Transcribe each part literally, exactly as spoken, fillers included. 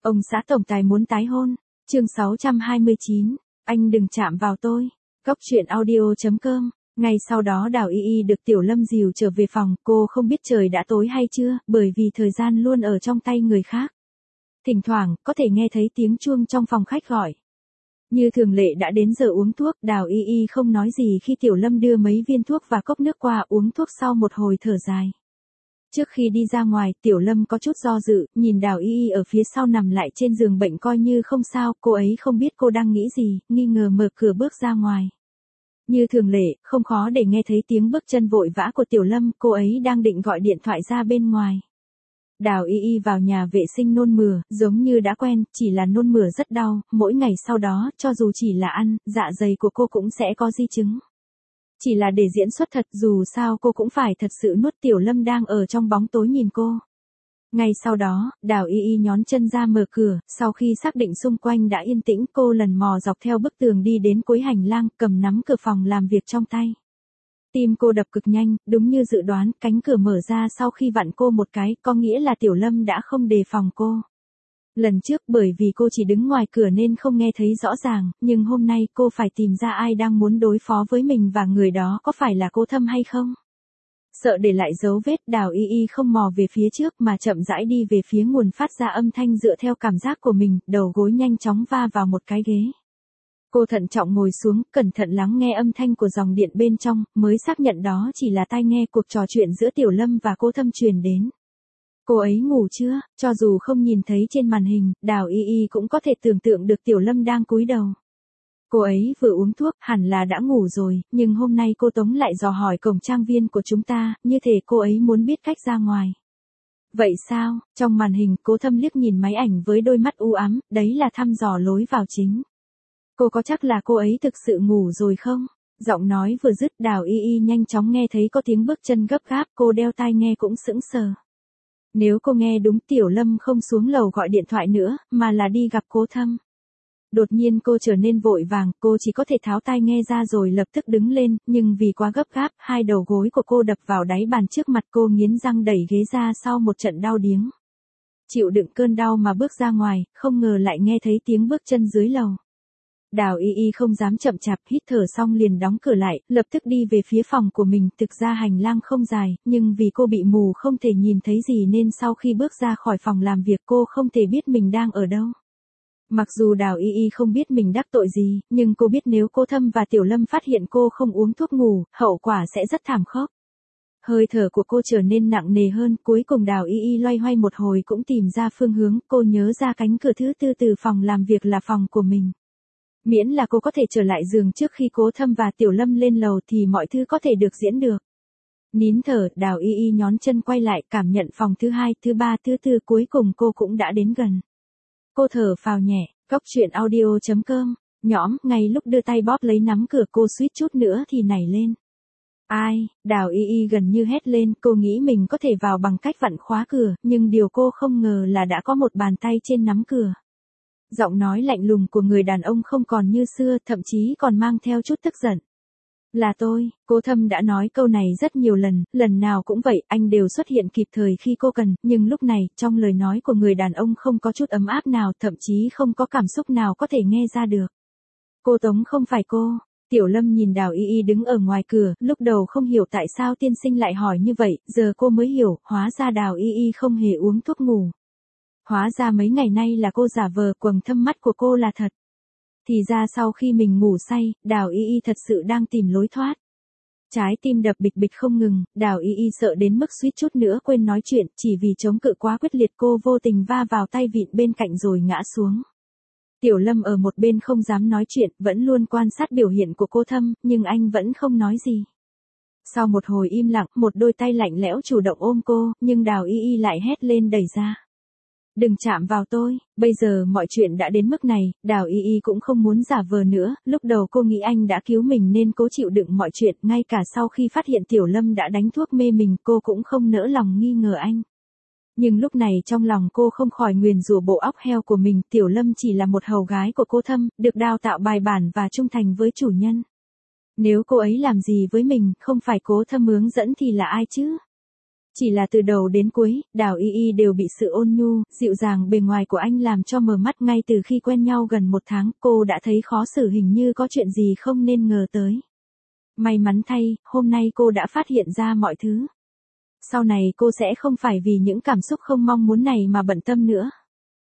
Ông xã tổng tài muốn tái hôn. Chương sáu trăm hai mươi chín, anh đừng chạm vào tôi. Cóc truyện audio chấm com. Ngay sau đó Đào Y Y được Tiểu Lâm dìu trở về phòng, cô không biết trời đã tối hay chưa, bởi vì thời gian luôn ở trong tay người khác. Thỉnh thoảng, có thể nghe thấy tiếng chuông trong phòng khách gọi. Như thường lệ đã đến giờ uống thuốc, Đào Y Y không nói gì khi Tiểu Lâm đưa mấy viên thuốc và cốc nước qua, uống thuốc sau một hồi thở dài. Trước khi đi ra ngoài, Tiểu Lâm có chút do dự, nhìn Đào Y Y ở phía sau nằm lại trên giường bệnh coi như không sao, cô ấy không biết cô đang nghĩ gì, nghi ngờ mở cửa bước ra ngoài. Như thường lệ, không khó để nghe thấy tiếng bước chân vội vã của Tiểu Lâm, cô ấy đang định gọi điện thoại ra bên ngoài. Đào Y Y vào nhà vệ sinh nôn mửa, giống như đã quen, chỉ là nôn mửa rất đau, mỗi ngày sau đó, cho dù chỉ là ăn, dạ dày của cô cũng sẽ có di chứng. Chỉ là để diễn xuất thật, dù sao cô cũng phải thật sự nuốt. Tiểu Lâm đang ở trong bóng tối nhìn cô. Ngay sau đó, Đào Y Y nhón chân ra mở cửa, sau khi xác định xung quanh đã yên tĩnh, cô lần mò dọc theo bức tường đi đến cuối hành lang, cầm nắm cửa phòng làm việc trong tay. Tim cô đập cực nhanh, đúng như dự đoán, cánh cửa mở ra sau khi vặn cô một cái, có nghĩa là Tiểu Lâm đã không đề phòng cô. Lần trước bởi vì cô chỉ đứng ngoài cửa nên không nghe thấy rõ ràng, nhưng hôm nay cô phải tìm ra ai đang muốn đối phó với mình và người đó có phải là cô Thâm hay không. Sợ để lại dấu vết, Đào Y Y không mò về phía trước mà chậm rãi đi về phía nguồn phát ra âm thanh dựa theo cảm giác của mình, đầu gối nhanh chóng va vào một cái ghế. Cô thận trọng ngồi xuống, cẩn thận lắng nghe âm thanh của dòng điện bên trong, mới xác nhận đó chỉ là tai nghe cuộc trò chuyện giữa Tiểu Lâm và cô Thâm truyền đến. Cô ấy ngủ chưa? Cho dù không nhìn thấy trên màn hình, Đào Y Y cũng có thể tưởng tượng được Tiểu Lâm đang cúi đầu. Cô ấy vừa uống thuốc, hẳn là đã ngủ rồi, nhưng hôm nay cô Tống lại dò hỏi cổng trang viên của chúng ta, như thể cô ấy muốn biết cách ra ngoài. Vậy sao? Trong màn hình, Cố Thâm liếc nhìn máy ảnh với đôi mắt u ám, đấy là thăm dò lối vào chính. Cô có chắc là cô ấy thực sự ngủ rồi không? Giọng nói vừa dứt, Đào Y Y nhanh chóng nghe thấy có tiếng bước chân gấp gáp, cô đeo tai nghe cũng sững sờ. Nếu cô nghe đúng, Tiểu Lâm không xuống lầu gọi điện thoại nữa, mà là đi gặp Cố Thâm. Đột nhiên cô trở nên vội vàng, cô chỉ có thể tháo tai nghe ra rồi lập tức đứng lên, nhưng vì quá gấp gáp, hai đầu gối của cô đập vào đáy bàn trước mặt, cô nghiến răng đẩy ghế ra sau một trận đau điếng. Chịu đựng cơn đau mà bước ra ngoài, không ngờ lại nghe thấy tiếng bước chân dưới lầu. Đào Y Y không dám chậm chạp, hít thở xong liền đóng cửa lại, lập tức đi về phía phòng của mình. Thực ra hành lang không dài, nhưng vì cô bị mù không thể nhìn thấy gì nên sau khi bước ra khỏi phòng làm việc cô không thể biết mình đang ở đâu. Mặc dù Đào Y Y không biết mình đắc tội gì, nhưng cô biết nếu cô Thâm và Tiểu Lâm phát hiện cô không uống thuốc ngủ, hậu quả sẽ rất thảm khốc. Hơi thở của cô trở nên nặng nề hơn, cuối cùng Đào Y Y loay hoay một hồi cũng tìm ra phương hướng, cô nhớ ra cánh cửa thứ tư từ phòng làm việc là phòng của mình. Miễn là cô có thể trở lại giường trước khi Cố Thâm và Tiểu Lâm lên lầu thì mọi thứ có thể được diễn được. Nín thở, Đào Y Y nhón chân quay lại, cảm nhận phòng thứ hai, thứ ba, thứ tư, cuối cùng cô cũng đã đến gần. Cô thở phào nhẹ, cóc truyện audio chấm com, nhõm, ngay lúc đưa tay bóp lấy nắm cửa cô suýt chút nữa thì nảy lên. Ai? Đào Y Y gần như hét lên, cô nghĩ mình có thể vào bằng cách vặn khóa cửa, nhưng điều cô không ngờ là đã có một bàn tay trên nắm cửa. Giọng nói lạnh lùng của người đàn ông không còn như xưa, thậm chí còn mang theo chút tức giận. Là tôi, Cố Thâm đã nói câu này rất nhiều lần, lần nào cũng vậy, anh đều xuất hiện kịp thời khi cô cần, nhưng lúc này, trong lời nói của người đàn ông không có chút ấm áp nào, thậm chí không có cảm xúc nào có thể nghe ra được. Cô Tống không phải cô. Tiểu Lâm nhìn Đào Y Y đứng ở ngoài cửa, lúc đầu không hiểu tại sao tiên sinh lại hỏi như vậy, giờ cô mới hiểu, hóa ra Đào Y Y không hề uống thuốc ngủ. Hóa ra mấy ngày nay là cô giả vờ, quầng thâm mắt của cô là thật. Thì ra sau khi mình ngủ say, Đào Y Y thật sự đang tìm lối thoát. Trái tim đập bịch bịch không ngừng, Đào Y Y sợ đến mức suýt chút nữa quên nói chuyện, chỉ vì chống cự quá quyết liệt cô vô tình va vào tay vịn bên cạnh rồi ngã xuống. Tiểu Lâm ở một bên không dám nói chuyện, vẫn luôn quan sát biểu hiện của cô Thâm, nhưng anh vẫn không nói gì. Sau một hồi im lặng, một đôi tay lạnh lẽo chủ động ôm cô, nhưng Đào Y Y lại hét lên đẩy ra. Đừng chạm vào tôi, bây giờ mọi chuyện đã đến mức này, Đào Y Y cũng không muốn giả vờ nữa, lúc đầu cô nghĩ anh đã cứu mình nên cố chịu đựng mọi chuyện, ngay cả sau khi phát hiện Tiểu Lâm đã đánh thuốc mê mình cô cũng không nỡ lòng nghi ngờ anh. Nhưng lúc này trong lòng cô không khỏi nguyền rủa bộ óc heo của mình, Tiểu Lâm chỉ là một hầu gái của cô Thâm, được đào tạo bài bản và trung thành với chủ nhân. Nếu cô ấy làm gì với mình, không phải Cố Thâm hướng dẫn thì là ai chứ? Chỉ là từ đầu đến cuối, Đào Y Y đều bị sự ôn nhu, dịu dàng bề ngoài của anh làm cho mờ mắt. Ngay từ khi quen nhau gần một tháng, cô đã thấy khó xử, hình như có chuyện gì không nên ngờ tới. May mắn thay, hôm nay cô đã phát hiện ra mọi thứ. Sau này cô sẽ không phải vì những cảm xúc không mong muốn này mà bận tâm nữa.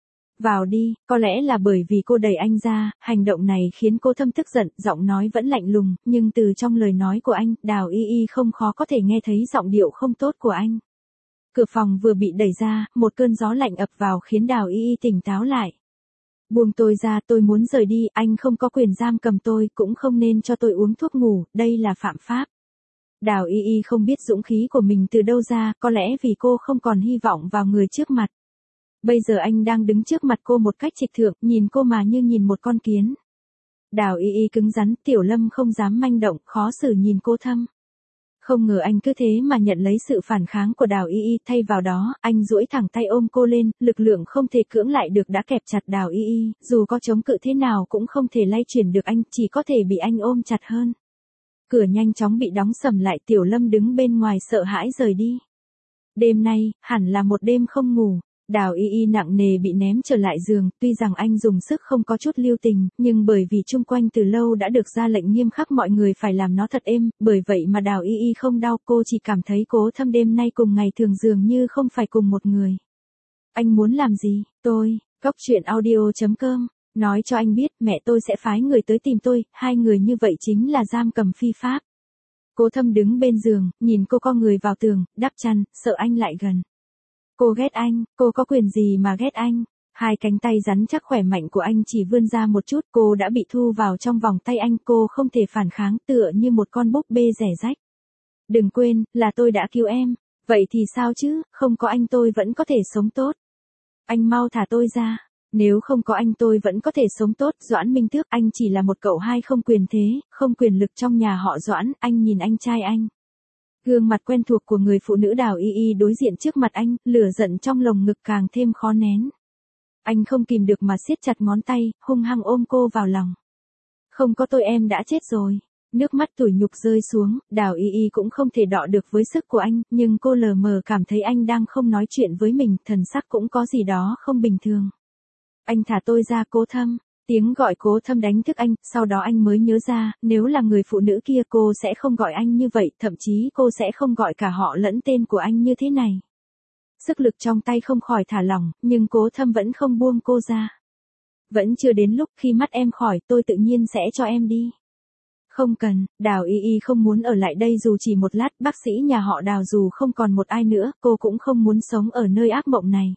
Vào đi, có lẽ là bởi vì cô đẩy anh ra, hành động này khiến cô thâm tức giận, giọng nói vẫn lạnh lùng, nhưng từ trong lời nói của anh, Đào Y Y không khó có thể nghe thấy giọng điệu không tốt của anh. Cửa phòng vừa bị đẩy ra, một cơn gió lạnh ập vào khiến Đào Y Y tỉnh táo lại. Buông tôi ra, tôi muốn rời đi, anh không có quyền giam cầm tôi, cũng không nên cho tôi uống thuốc ngủ, đây là phạm pháp. Đào Y Y không biết dũng khí của mình từ đâu ra, có lẽ vì cô không còn hy vọng vào người trước mặt. Bây giờ anh đang đứng trước mặt cô một cách trịch thượng, nhìn cô mà như nhìn một con kiến. Đào Y Y cứng rắn, Tiểu Lâm không dám manh động, khó xử nhìn cô thâm. Không ngờ anh cứ thế mà nhận lấy sự phản kháng của Đào Y Y, thay vào đó, anh duỗi thẳng tay ôm cô lên, lực lượng không thể cưỡng lại được đã kẹp chặt Đào Y Y, dù có chống cự thế nào cũng không thể lay chuyển được anh, chỉ có thể bị anh ôm chặt hơn. Cửa nhanh chóng bị đóng sầm lại, Tiểu Lâm đứng bên ngoài sợ hãi rời đi. Đêm nay, hẳn là một đêm không ngủ. Đào Y Y nặng nề bị ném trở lại giường, tuy rằng anh dùng sức không có chút lưu tình, nhưng bởi vì chung quanh từ lâu đã được ra lệnh nghiêm khắc mọi người phải làm nó thật êm, bởi vậy mà Đào Y Y không đau, cô chỉ cảm thấy Cố Thâm đêm nay cùng ngày thường dường như không phải cùng một người. Anh muốn làm gì? Tôi, Cóc Truyện Audio chấm com, nói cho anh biết mẹ tôi sẽ phái người tới tìm tôi, hai người như vậy chính là giam cầm phi pháp. Cố Thâm đứng bên giường, nhìn cô co người vào tường, đắp chăn, sợ anh lại gần. Cô ghét anh, cô có quyền gì mà ghét anh? Hai cánh tay rắn chắc khỏe mạnh của anh chỉ vươn ra một chút, cô đã bị thu vào trong vòng tay anh, cô không thể phản kháng, tựa như một con búp bê rẻ rách. Đừng quên, là tôi đã cứu em. Vậy thì sao chứ, không có anh tôi vẫn có thể sống tốt. Anh mau thả tôi ra. Nếu không có anh tôi vẫn có thể sống tốt. Doãn Minh Tước, anh chỉ là một cậu hai không quyền thế, không quyền lực trong nhà họ Doãn. Anh nhìn anh trai anh. Gương mặt quen thuộc của người phụ nữ Đào Y Y đối diện trước mặt anh, lửa giận trong lồng ngực càng thêm khó nén. Anh không kìm được mà siết chặt ngón tay, hung hăng ôm cô vào lòng. Không có tôi em đã chết rồi. Nước mắt tủi nhục rơi xuống, Đào Y Y cũng không thể đọ được với sức của anh, nhưng cô lờ mờ cảm thấy anh đang không nói chuyện với mình, thần sắc cũng có gì đó không bình thường. Anh thả tôi ra, Cố Thâm. Tiếng gọi Cố Thâm đánh thức anh, sau đó anh mới nhớ ra, nếu là người phụ nữ kia cô sẽ không gọi anh như vậy, thậm chí cô sẽ không gọi cả họ lẫn tên của anh như thế này. Sức lực trong tay không khỏi thả lỏng, nhưng Cố Thâm vẫn không buông cô ra. Vẫn chưa đến lúc, khi mắt em khỏi, tôi tự nhiên sẽ cho em đi. Không cần, Đào Y Y không muốn ở lại đây dù chỉ một lát, bác sĩ nhà họ Đào dù không còn một ai nữa, cô cũng không muốn sống ở nơi ác mộng này.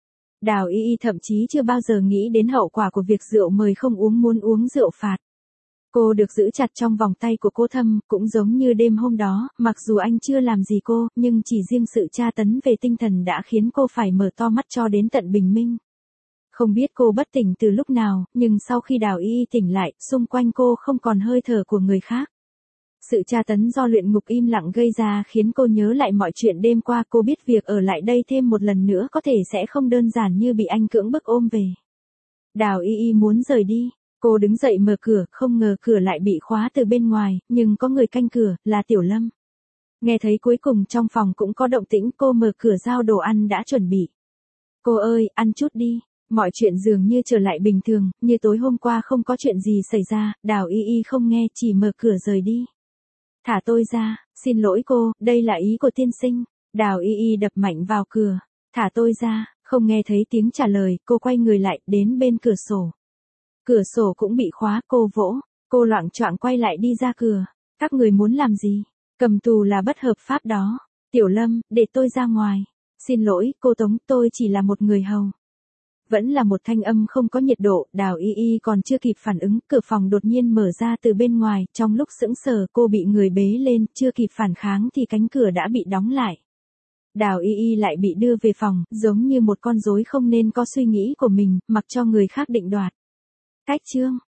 Đào Y Y thậm chí chưa bao giờ nghĩ đến hậu quả của việc rượu mời không uống muốn uống rượu phạt. Cô được giữ chặt trong vòng tay của Cố Thâm, cũng giống như đêm hôm đó, mặc dù anh chưa làm gì cô, nhưng chỉ riêng sự tra tấn về tinh thần đã khiến cô phải mở to mắt cho đến tận bình minh. Không biết cô bất tỉnh từ lúc nào, nhưng sau khi Đào Y Y tỉnh lại, xung quanh cô không còn hơi thở của người khác. Sự tra tấn do luyện ngục im lặng gây ra khiến cô nhớ lại mọi chuyện đêm qua, cô biết việc ở lại đây thêm một lần nữa có thể sẽ không đơn giản như bị anh cưỡng bức ôm về. Đào Y Y muốn rời đi, cô đứng dậy mở cửa, không ngờ cửa lại bị khóa từ bên ngoài, nhưng có người canh cửa, là Tiểu Lâm. Nghe thấy cuối cùng trong phòng cũng có động tĩnh, cô mở cửa giao đồ ăn đã chuẩn bị. Cô ơi, ăn chút đi. Mọi chuyện dường như trở lại bình thường, như tối hôm qua không có chuyện gì xảy ra, Đào Y Y không nghe, chỉ mở cửa rời đi. Thả tôi ra, xin lỗi cô, đây là ý của tiên sinh. Đào Y Y đập mạnh vào cửa. Thả tôi ra, không nghe thấy tiếng trả lời, cô quay người lại, đến bên cửa sổ. Cửa sổ cũng bị khóa, cô vỗ. Cô loạng choạng quay lại đi ra cửa. Các người muốn làm gì? Cầm tù là bất hợp pháp đó. Tiểu Lâm, để tôi ra ngoài. Xin lỗi, cô Tống, tôi chỉ là một người hầu. Vẫn là một thanh âm không có nhiệt độ, Đào Y Y còn chưa kịp phản ứng, cửa phòng đột nhiên mở ra từ bên ngoài, trong lúc sững sờ cô bị người bế lên, chưa kịp phản kháng thì cánh cửa đã bị đóng lại. Đào Y Y lại bị đưa về phòng, giống như một con rối không nên có suy nghĩ của mình, mặc cho người khác định đoạt. Cách chương